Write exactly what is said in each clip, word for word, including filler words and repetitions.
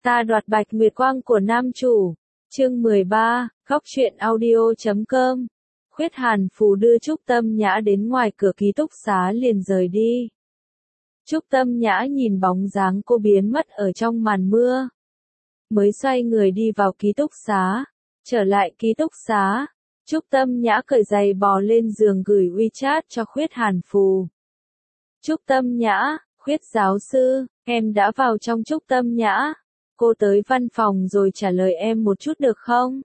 Ta đoạt bạch nguyệt quang của nam chủ. Chương mười ba, góc truyện audio chấm com. Khuyết Hàn Phù đưa Trúc Tâm Nhã đến ngoài cửa ký túc xá liền rời đi. Trúc Tâm Nhã nhìn bóng dáng cô biến mất ở trong màn mưa. Mới xoay người đi vào ký túc xá. Trở lại ký túc xá. Trúc Tâm Nhã cởi giày bò lên giường gửi WeChat cho Khuyết Hàn Phù. Trúc Tâm Nhã, Khuyết giáo sư, em đã vào trong Trúc Tâm Nhã. Cô tới văn phòng rồi trả lời em một chút được không?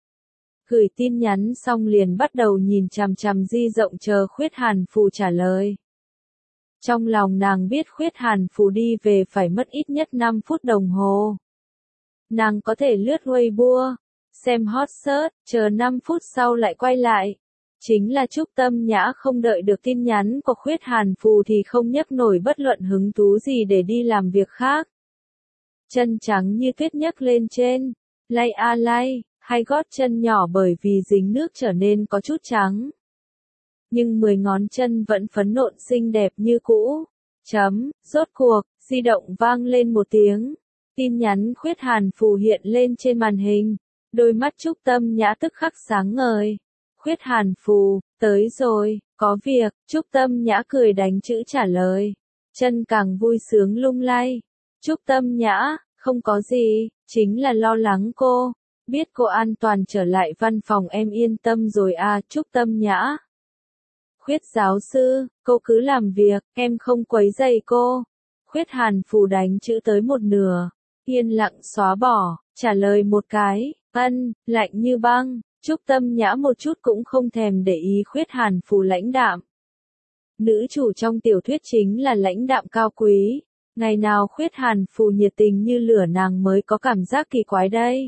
Gửi tin nhắn xong liền bắt đầu nhìn chằm chằm di rộng chờ Khuyết Hàn Phù trả lời. Trong lòng nàng biết Khuyết Hàn Phù đi về phải mất ít nhất năm phút đồng hồ. Nàng có thể lướt Weibo, xem hot search, chờ năm phút sau lại quay lại. Chính là Trúc Tâm Nhã không đợi được tin nhắn của Khuyết Hàn Phù thì không nhấc nổi bất luận hứng thú gì để đi làm việc khác. Chân trắng như tuyết nhấc lên trên, lay a lay, hai gót chân nhỏ bởi vì dính nước trở nên có chút trắng. Nhưng mười ngón chân vẫn phấn nộn xinh đẹp như cũ. Chấm, rốt cuộc, di động vang lên một tiếng. Tin nhắn Khuyết Hàn Phù hiện lên trên màn hình. Đôi mắt Trúc Tâm Nhã tức khắc sáng ngời. Khuyết Hàn Phù, tới rồi, có việc, Trúc Tâm Nhã cười đánh chữ trả lời. Chân càng vui sướng lung lay. Trúc Tâm Nhã, không có gì, chính là lo lắng cô. Biết cô an toàn trở lại văn phòng em yên tâm rồi à, Trúc Tâm Nhã. Khuyết giáo sư, cô cứ làm việc, em không quấy rầy cô. Khuyết Hàn Phù đánh chữ tới một nửa, yên lặng xóa bỏ, trả lời một cái, ân, lạnh như băng. Trúc Tâm Nhã một chút cũng không thèm để ý Khuyết Hàn Phù lãnh đạm. Nữ chủ trong tiểu thuyết chính là lãnh đạm cao quý. Ngày nào Khuyết Hàn Phù nhiệt tình như lửa nàng mới có cảm giác kỳ quái đây.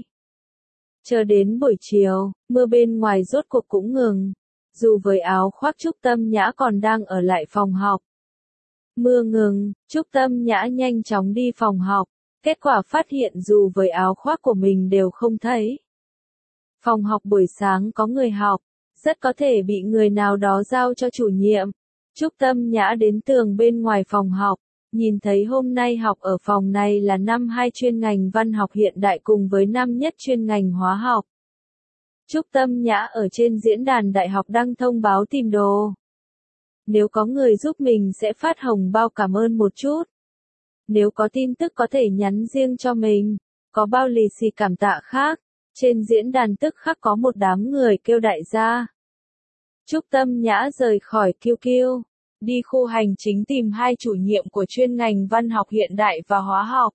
Chờ đến buổi chiều, mưa bên ngoài rốt cuộc cũng ngừng. Dù với áo khoác Trúc Tâm Nhã còn đang ở lại phòng học. Mưa ngừng, Trúc Tâm Nhã nhanh chóng đi phòng học. Kết quả phát hiện dù với áo khoác của mình đều không thấy. Phòng học buổi sáng có người học, rất có thể bị người nào đó giao cho chủ nhiệm. Trúc Tâm Nhã đến tường bên ngoài phòng học, nhìn thấy hôm nay học ở phòng này là năm hai chuyên ngành văn học hiện đại cùng với năm nhất chuyên ngành hóa học. Trúc Tâm Nhã ở trên diễn đàn đại học đăng thông báo tìm đồ. Nếu có người giúp mình sẽ phát hồng bao cảm ơn một chút. Nếu có tin tức có thể nhắn riêng cho mình, có bao lì xì cảm tạ khác. Trên diễn đàn tức khắc có một đám người kêu đại gia. Trúc Tâm Nhã rời khỏi Q Q, đi khu hành chính tìm hai chủ nhiệm của chuyên ngành văn học hiện đại và hóa học.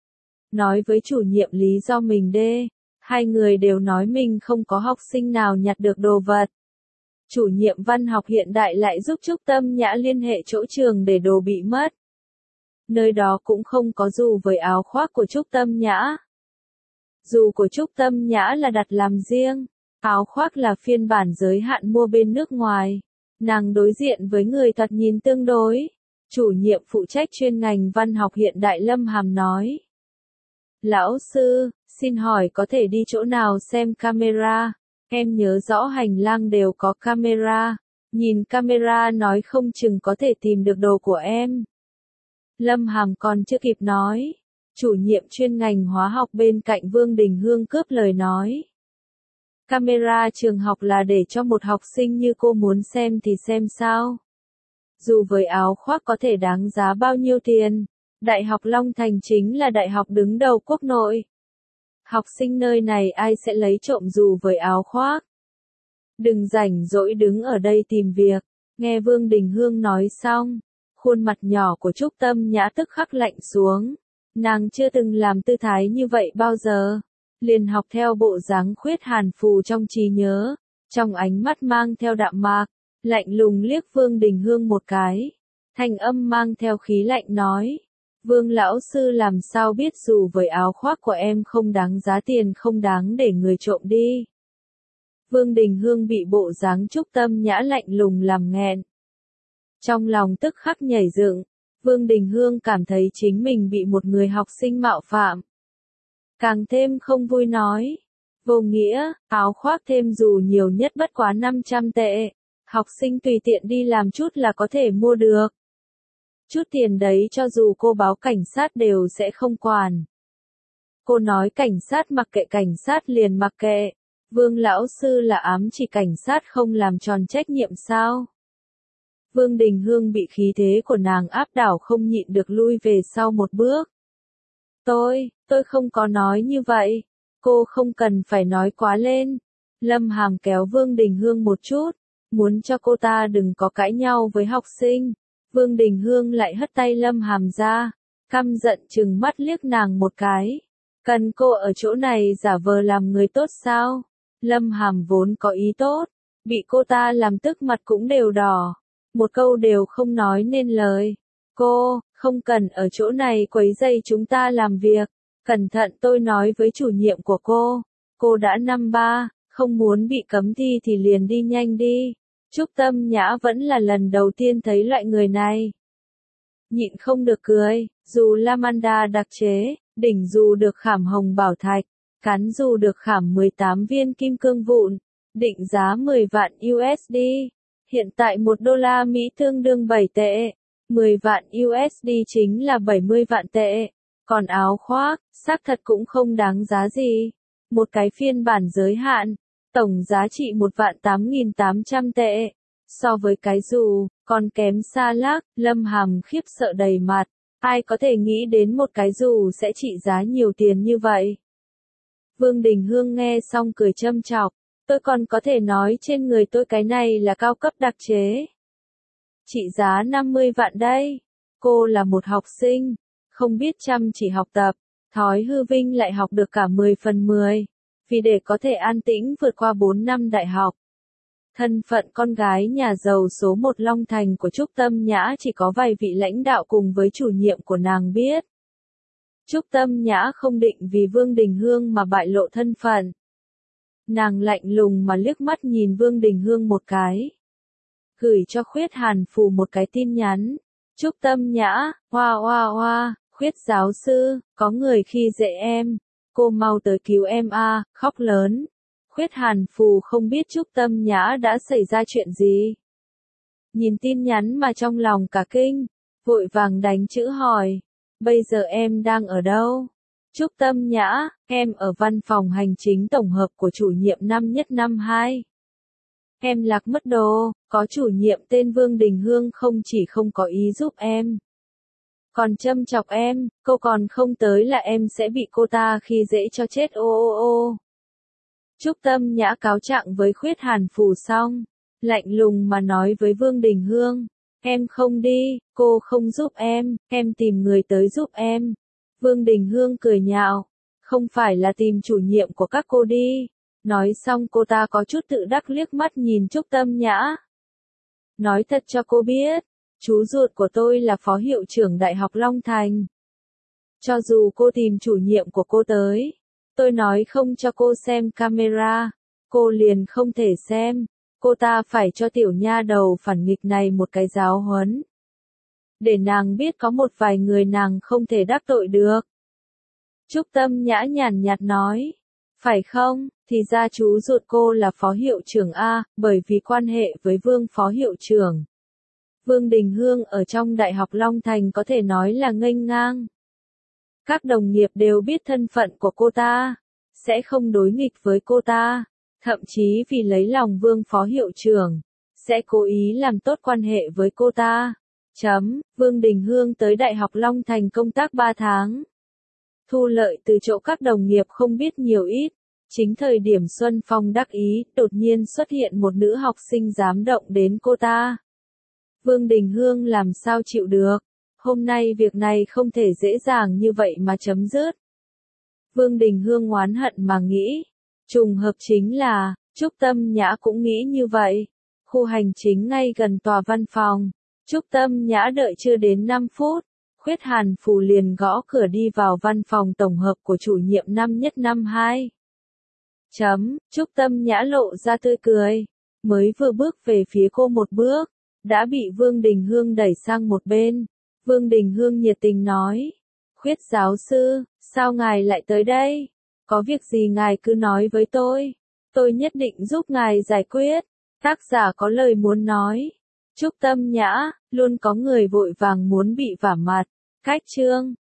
Nói với chủ nhiệm lý do mình đê, hai người đều nói mình không có học sinh nào nhặt được đồ vật. Chủ nhiệm văn học hiện đại lại giúp Trúc Tâm Nhã liên hệ chỗ trường để đồ bị mất. Nơi đó cũng không có dù với áo khoác của Trúc Tâm Nhã. Dù của Trúc Tâm Nhã là đặt làm riêng, áo khoác là phiên bản giới hạn mua bên nước ngoài. Nàng đối diện với người thoạt nhìn tương đối. Chủ nhiệm phụ trách chuyên ngành văn học hiện đại Lâm Hàm nói. Lão sư, xin hỏi có thể đi chỗ nào xem camera? Em nhớ rõ hành lang đều có camera. Nhìn camera nói không chừng có thể tìm được đồ của em. Lâm Hàm còn chưa kịp nói. Chủ nhiệm chuyên ngành hóa học bên cạnh Vương Đình Hương cướp lời nói. Camera trường học là để cho một học sinh như cô muốn xem thì xem sao. Dù với áo khoác có thể đáng giá bao nhiêu tiền, Đại học Long Thành chính là đại học đứng đầu quốc nội. Học sinh nơi này ai sẽ lấy trộm dù với áo khoác. Đừng rảnh rỗi đứng ở đây tìm việc, nghe Vương Đình Hương nói xong, khuôn mặt nhỏ của Trúc Tâm Nhã tức khắc lạnh xuống. Nàng chưa từng làm tư thái như vậy bao giờ. Liền học theo bộ dáng Khuyết Hàn Phù trong trí nhớ. Trong ánh mắt mang theo đạm mạc, lạnh lùng liếc Vương Đình Hương một cái. Thanh âm mang theo khí lạnh nói. Vương lão sư làm sao biết dù với áo khoác của em không đáng giá tiền không đáng để người trộm đi. Vương Đình Hương bị bộ dáng Trúc Tâm Nhã lạnh lùng làm nghẹn. Trong lòng tức khắc nhảy dựng. Vương Đình Hương cảm thấy chính mình bị một người học sinh mạo phạm. Càng thêm không vui nói. Vô nghĩa, áo khoác thêm dù nhiều nhất bất quá năm trăm tệ. Học sinh tùy tiện đi làm chút là có thể mua được. Chút tiền đấy cho dù cô báo cảnh sát đều sẽ không quản. Cô nói cảnh sát mặc kệ cảnh sát liền mặc kệ. Vương lão sư là ám chỉ cảnh sát không làm tròn trách nhiệm sao? Vương Đình Hương bị khí thế của nàng áp đảo không nhịn được lui về sau một bước. Tôi, tôi không có nói như vậy. Cô không cần phải nói quá lên. Lâm Hàm kéo Vương Đình Hương một chút, muốn cho cô ta đừng có cãi nhau với học sinh. Vương Đình Hương lại hất tay Lâm Hàm ra, căm giận trừng mắt liếc nàng một cái. Cần cô ở chỗ này giả vờ làm người tốt sao? Lâm Hàm vốn có ý tốt, bị cô ta làm tức mặt cũng đều đỏ. Một câu đều không nói nên lời. Cô, không cần ở chỗ này quấy rầy chúng ta làm việc. Cẩn thận tôi nói với chủ nhiệm của cô. Cô đã năm ba, không muốn bị cấm thi thì liền đi nhanh đi. Trúc Tâm Nhã vẫn là lần đầu tiên thấy loại người này. Nhịn không được cười, dù Lamanda đặc chế, đỉnh dù được khảm hồng bảo thạch, cán dù được khảm mười tám viên kim cương vụn, định giá mười vạn u ét đê. Hiện tại một đô la Mỹ tương đương bảy tệ, mười vạn u ét đê chính là bảy mươi vạn tệ. Còn áo khoác, xác thật cũng không đáng giá gì. Một cái phiên bản giới hạn, tổng giá trị một vạn tám nghìn tám trăm tệ. So với cái dù, còn kém xa lác, Lâm Hàm khiếp sợ đầy mặt. Ai có thể nghĩ đến một cái dù sẽ trị giá nhiều tiền như vậy? Vương Đình Hương nghe xong cười châm chọc. Tôi còn có thể nói trên người tôi cái này là cao cấp đặc chế. Trị giá năm mươi vạn đây. Cô là một học sinh, không biết chăm chỉ học tập, thói hư vinh lại học được cả mười phần mười. Vì để có thể an tĩnh vượt qua bốn năm đại học. Thân phận con gái nhà giàu số một Long Thành của Trúc Tâm Nhã chỉ có vài vị lãnh đạo cùng với chủ nhiệm của nàng biết. Trúc Tâm Nhã không định vì Vương Đình Hương mà bại lộ thân phận. Nàng lạnh lùng mà liếc mắt nhìn Vương Đình Hương một cái. Gửi cho Khuyết Hàn Phù một cái tin nhắn. Trúc Tâm Nhã, hoa hoa hoa, Khuyết giáo sư, có người khi dễ em. Cô mau tới cứu em a, khóc lớn. Khuyết Hàn Phù không biết Trúc Tâm Nhã đã xảy ra chuyện gì. Nhìn tin nhắn mà trong lòng cả kinh, vội vàng đánh chữ hỏi. Bây giờ em đang ở đâu? Trúc Tâm Nhã, em ở văn phòng hành chính tổng hợp của chủ nhiệm năm nhất năm hai. Em lạc mất đồ, có chủ nhiệm tên Vương Đình Hương không chỉ không có ý giúp em. Còn châm chọc em, cô còn không tới là em sẽ bị cô ta khi dễ cho chết ô ô ô. Trúc Tâm Nhã cáo trạng với Khuyết Hàn Phù xong, lạnh lùng mà nói với Vương Đình Hương. Em không đi, cô không giúp em, em tìm người tới giúp em. Vương Đình Hương cười nhạo, không phải là tìm chủ nhiệm của các cô đi. Nói xong cô ta có chút tự đắc liếc mắt nhìn Trúc Tâm Nhã. Nói thật cho cô biết, chú ruột của tôi là phó hiệu trưởng Đại học Long Thành. Cho dù cô tìm chủ nhiệm của cô tới, tôi nói không cho cô xem camera, cô liền không thể xem. Cô ta phải cho tiểu nha đầu phản nghịch này một cái giáo huấn. Để nàng biết có một vài người nàng không thể đắc tội được. Trúc Tâm Nhã nhàn nhạt nói. Phải không, thì ra chú ruột cô là phó hiệu trưởng A, bởi vì quan hệ với Vương phó hiệu trưởng. Vương Đình Hương ở trong Đại học Long Thành có thể nói là nghênh ngang. Các đồng nghiệp đều biết thân phận của cô ta, sẽ không đối nghịch với cô ta. Thậm chí vì lấy lòng Vương phó hiệu trưởng, sẽ cố ý làm tốt quan hệ với cô ta. Chấm, Vương Đình Hương tới Đại học Long Thành công tác ba tháng. Thu lợi từ chỗ các đồng nghiệp không biết nhiều ít. Chính thời điểm Xuân Phong đắc ý, đột nhiên xuất hiện một nữ học sinh dám động đến cô ta. Vương Đình Hương làm sao chịu được. Hôm nay việc này không thể dễ dàng như vậy mà chấm dứt. Vương Đình Hương oán hận mà nghĩ. Trùng hợp chính là, Trúc Tâm Nhã cũng nghĩ như vậy. Khu hành chính ngay gần tòa văn phòng. Trúc Tâm Nhã đợi chưa đến năm phút. Khuyết Hàn Phù liền gõ cửa đi vào văn phòng tổng hợp của chủ nhiệm năm nhất năm hai. Chấm, Trúc Tâm Nhã lộ ra tươi cười. Mới vừa bước về phía cô một bước, đã bị Vương Đình Hương đẩy sang một bên. Vương Đình Hương nhiệt tình nói. Khuyết giáo sư, sao ngài lại tới đây? Có việc gì ngài cứ nói với tôi. Tôi nhất định giúp ngài giải quyết. Tác giả có lời muốn nói. Trúc Tâm Nhã, luôn có người vội vàng muốn bị vả mặt. Cách chương.